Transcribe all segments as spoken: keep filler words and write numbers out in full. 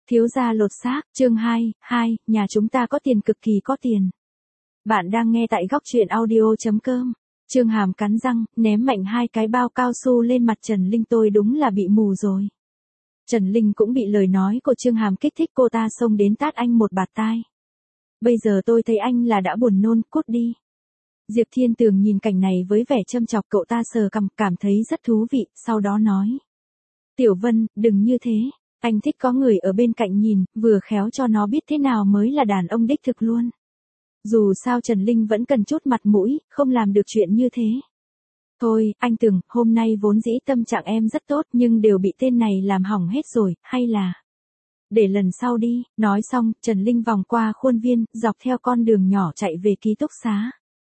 Thiếu gia lột xác, chương hai, hai, nhà chúng ta có tiền cực kỳ có tiền. Bạn đang nghe tại góc truyện audio.com. Trương Hàm cắn răng, ném mạnh hai cái bao cao su lên mặt Trần Linh, tôi đúng là bị mù rồi. Trần Linh cũng bị lời nói của Trương Hàm kích thích, cô ta xông đến tát anh một bạt tai. Bây giờ tôi thấy anh là đã buồn nôn, cút đi. Diệp Thiên Tường nhìn cảnh này với vẻ châm chọc, cậu ta sờ cằm, cảm thấy rất thú vị, sau đó nói. Tiểu Vân, đừng như thế. Anh thích có người ở bên cạnh nhìn, vừa khéo cho nó biết thế nào mới là đàn ông đích thực luôn. Dù sao Trần Linh vẫn cần chút mặt mũi, không làm được chuyện như thế. Thôi, anh Tường, hôm nay vốn dĩ tâm trạng em rất tốt nhưng đều bị tên này làm hỏng hết rồi, hay là... Để lần sau đi, nói xong, Trần Linh vòng qua khuôn viên, dọc theo con đường nhỏ chạy về ký túc xá.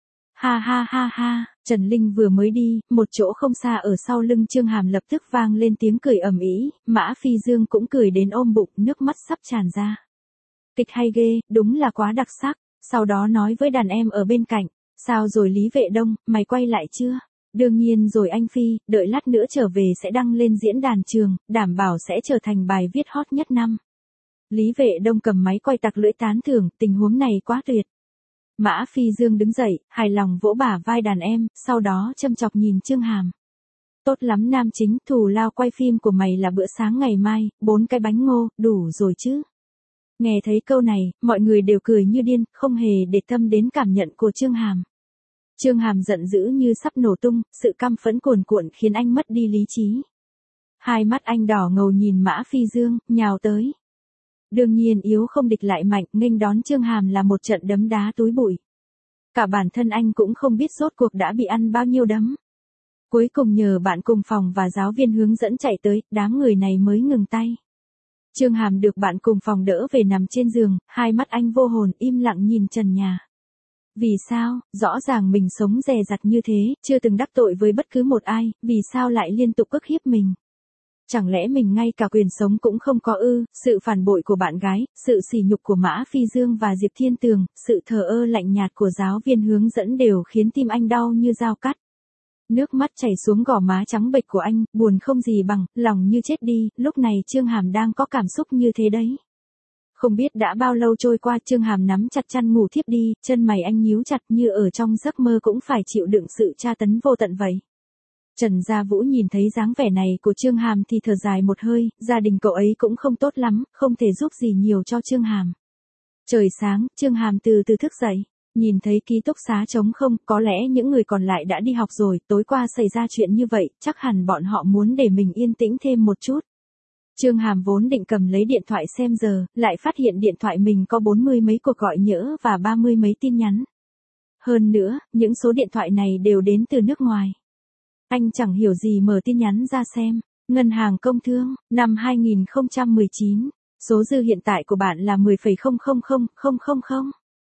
Ha ha ha ha, Trần Linh vừa mới đi, một chỗ không xa ở sau lưng Trương Hàm lập tức vang lên tiếng cười ầm ĩ, Mã Phi Dương cũng cười đến ôm bụng, nước mắt sắp tràn ra. Kịch hay ghê, đúng là quá đặc sắc, sau đó nói với đàn em ở bên cạnh, sao rồi Lý Vệ Đông, mày quay lại chưa? Đương nhiên rồi anh Phi, đợi lát nữa trở về sẽ đăng lên diễn đàn trường, đảm bảo sẽ trở thành bài viết hot nhất năm. Lý Vệ Đông cầm máy quay tặc lưỡi tán thưởng, tình huống này quá tuyệt. Mã Phi Dương đứng dậy, hài lòng vỗ bả vai đàn em, sau đó châm chọc nhìn Trương Hàm. Tốt lắm nam chính, thù lao quay phim của mày là bữa sáng ngày mai, bốn cái bánh ngô, đủ rồi chứ. Nghe thấy câu này, mọi người đều cười như điên, không hề để tâm đến cảm nhận của Trương Hàm. Trương Hàm giận dữ như sắp nổ tung, sự căm phẫn cuồn cuộn khiến anh mất đi lý trí. Hai mắt anh đỏ ngầu nhìn Mã Phi Dương, nhào tới. Đương nhiên yếu không địch lại mạnh, nghênh đón Trương Hàm là một trận đấm đá túi bụi. Cả bản thân anh cũng không biết rốt cuộc đã bị ăn bao nhiêu đấm. Cuối cùng nhờ bạn cùng phòng và giáo viên hướng dẫn chạy tới, đám người này mới ngừng tay. Trương Hàm được bạn cùng phòng đỡ về nằm trên giường, hai mắt anh vô hồn im lặng nhìn trần nhà. Vì sao, rõ ràng mình sống dè dặt như thế, chưa từng đắc tội với bất cứ một ai, vì sao lại liên tục ức hiếp mình? Chẳng lẽ mình ngay cả quyền sống cũng không có ư? Sự phản bội của bạn gái, sự sỉ nhục của Mã Phi Dương và Diệp Thiên Tường, sự thờ ơ lạnh nhạt của giáo viên hướng dẫn đều khiến tim anh đau như dao cắt. Nước mắt chảy xuống gò má trắng bệch của anh, buồn không gì bằng, lòng như chết đi, lúc này Trương Hàm đang có cảm xúc như thế đấy. Không biết đã bao lâu trôi qua, Trương Hàm nắm chặt chăn ngủ thiếp đi, chân mày anh nhíu chặt như ở trong giấc mơ cũng phải chịu đựng sự tra tấn vô tận vậy. Trần Gia Vũ nhìn thấy dáng vẻ này của Trương Hàm thì thở dài một hơi, gia đình cậu ấy cũng không tốt lắm, không thể giúp gì nhiều cho Trương Hàm. Trời sáng, Trương Hàm từ từ thức dậy, nhìn thấy ký túc xá trống không, có lẽ những người còn lại đã đi học rồi, tối qua xảy ra chuyện như vậy, chắc hẳn bọn họ muốn để mình yên tĩnh thêm một chút. Trương Hàm vốn định cầm lấy điện thoại xem giờ, lại phát hiện điện thoại mình có bốn mươi mấy cuộc gọi nhỡ và ba mươi mấy tin nhắn. Hơn nữa, những số điện thoại này đều đến từ nước ngoài. Anh chẳng hiểu gì mở tin nhắn ra xem. Ngân hàng Công Thương, năm hai nghìn không trăm mười chín, số dư hiện tại của bạn là mười phẩy không không không không không không.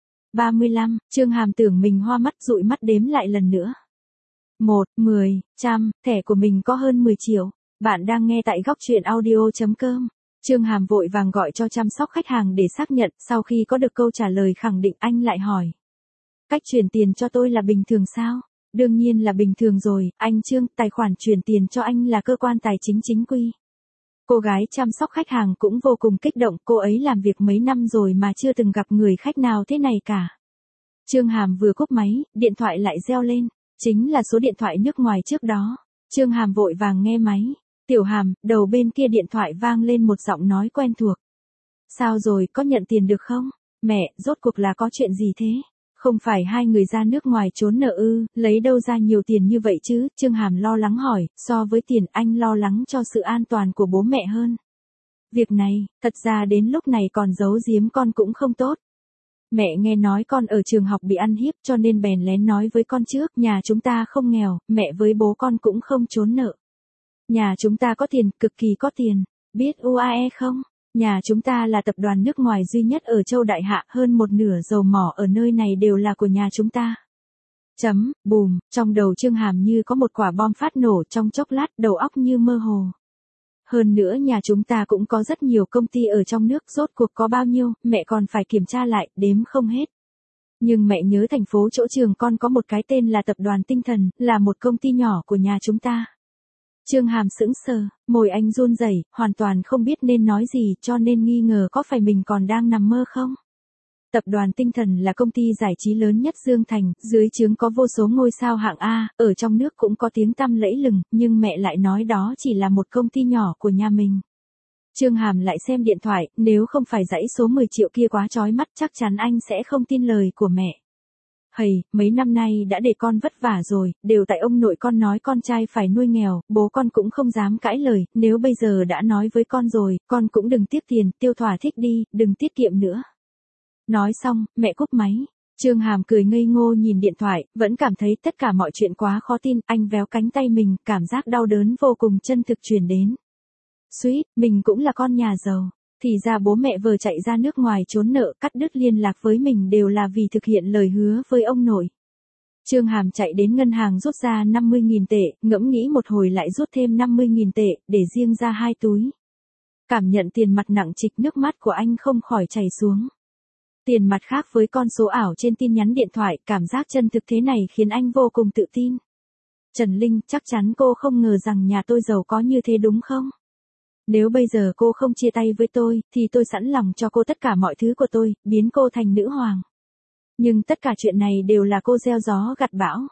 ba mươi lăm, Trương Hàm tưởng mình hoa mắt dụi mắt đếm lại lần nữa. một, mười, trăm, thẻ của mình có hơn mười triệu. Bạn đang nghe tại góc truyện audio.com. Trương Hàm vội vàng gọi cho chăm sóc khách hàng để xác nhận, sau khi có được câu trả lời khẳng định anh lại hỏi. Cách chuyển tiền cho tôi là bình thường sao? Đương nhiên là bình thường rồi, anh Trương, tài khoản chuyển tiền cho anh là cơ quan tài chính chính quy. Cô gái chăm sóc khách hàng cũng vô cùng kích động, cô ấy làm việc mấy năm rồi mà chưa từng gặp người khách nào thế này cả. Trương Hàm vừa cúp máy, điện thoại lại reo lên, chính là số điện thoại nước ngoài trước đó. Trương Hàm vội vàng nghe máy. Tiểu Hàm, đầu bên kia điện thoại vang lên một giọng nói quen thuộc. Sao rồi, có nhận tiền được không? Mẹ, rốt cuộc là có chuyện gì thế? Không phải hai người ra nước ngoài trốn nợ ư, lấy đâu ra nhiều tiền như vậy chứ? Trương Hàm lo lắng hỏi, so với tiền anh lo lắng cho sự an toàn của bố mẹ hơn. Việc này, thật ra đến lúc này còn giấu giếm con cũng không tốt. Mẹ nghe nói con ở trường học bị ăn hiếp cho nên bèn lén nói với con trước, nhà chúng ta không nghèo, mẹ với bố con cũng không trốn nợ. Nhà chúng ta có tiền, cực kỳ có tiền, biết u a e không? Nhà chúng ta là tập đoàn nước ngoài duy nhất ở châu Đại Hạ, hơn một nửa dầu mỏ ở nơi này đều là của nhà chúng ta. Chấm, bùm, trong đầu Trương Hàm như có một quả bom phát nổ, trong chốc lát đầu óc như mơ hồ. Hơn nữa nhà chúng ta cũng có rất nhiều công ty ở trong nước, rốt cuộc có bao nhiêu, mẹ còn phải kiểm tra lại, đếm không hết. Nhưng mẹ nhớ thành phố chỗ trường con có một cái tên là Tập đoàn Tinh Thần, là một công ty nhỏ của nhà chúng ta. Trương Hàm sững sờ, môi anh run rẩy, hoàn toàn không biết nên nói gì, cho nên nghi ngờ có phải mình còn đang nằm mơ không. Tập đoàn Tinh Thần là công ty giải trí lớn nhất Dương Thành, dưới trướng có vô số ngôi sao hạng A, ở trong nước cũng có tiếng tăm lẫy lừng, nhưng mẹ lại nói đó chỉ là một công ty nhỏ của nhà mình. Trương Hàm lại xem điện thoại, nếu không phải dãy số mười triệu kia quá chói mắt chắc chắn anh sẽ không tin lời của mẹ. Hầy, mấy năm nay đã để con vất vả rồi, đều tại ông nội con nói con trai phải nuôi nghèo, bố con cũng không dám cãi lời, nếu bây giờ đã nói với con rồi, con cũng đừng tiếc tiền, tiêu thỏa thích đi, đừng tiết kiệm nữa. Nói xong, mẹ cúp máy. Trương Hàm cười ngây ngô nhìn điện thoại, vẫn cảm thấy tất cả mọi chuyện quá khó tin, anh véo cánh tay mình, cảm giác đau đớn vô cùng chân thực truyền đến. Suýt, mình cũng là con nhà giàu. Thì ra bố mẹ vừa chạy ra nước ngoài trốn nợ, cắt đứt liên lạc với mình đều là vì thực hiện lời hứa với ông nội. Trương Hàm chạy đến ngân hàng rút ra năm mươi nghìn tệ, ngẫm nghĩ một hồi lại rút thêm năm mươi nghìn tệ, để riêng ra hai túi. Cảm nhận tiền mặt nặng trịch, nước mắt của anh không khỏi chảy xuống. Tiền mặt khác với con số ảo trên tin nhắn điện thoại, cảm giác chân thực thế này khiến anh vô cùng tự tin. Trần Linh, chắc chắn cô không ngờ rằng nhà tôi giàu có như thế đúng không? Nếu bây giờ cô không chia tay với tôi, thì tôi sẵn lòng cho cô tất cả mọi thứ của tôi, biến cô thành nữ hoàng. Nhưng tất cả chuyện này đều là cô gieo gió gặt bão.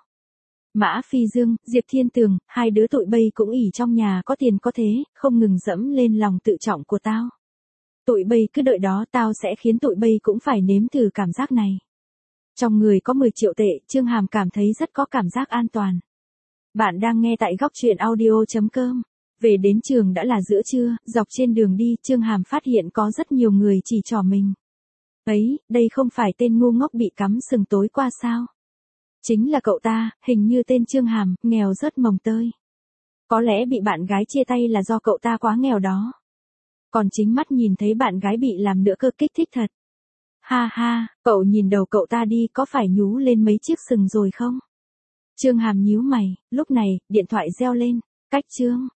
Mã Phi Dương, Diệp Thiên Tường, hai đứa tụi bay cũng ỉ trong nhà có tiền có thế, không ngừng dẫm lên lòng tự trọng của tao. Tụi bay cứ đợi đó, tao sẽ khiến tụi bay cũng phải nếm thử cảm giác này. Trong người có mười triệu tệ, Trương Hàm cảm thấy rất có cảm giác an toàn. Bạn đang nghe tại góc truyện audio chấm com. Về đến trường đã là giữa trưa, dọc trên đường đi, Trương Hàm phát hiện có rất nhiều người chỉ trỏ mình. Ấy, đây không phải tên ngu ngốc bị cắm sừng tối qua sao? Chính là cậu ta, hình như tên Trương Hàm, nghèo rớt mồng tơi. Có lẽ bị bạn gái chia tay là do cậu ta quá nghèo đó. Còn chính mắt nhìn thấy bạn gái bị làm nữa cơ, kích thích thật. Ha ha, cậu nhìn đầu cậu ta đi, có phải nhú lên mấy chiếc sừng rồi không? Trương Hàm nhíu mày, lúc này, điện thoại reo lên, cách Trương.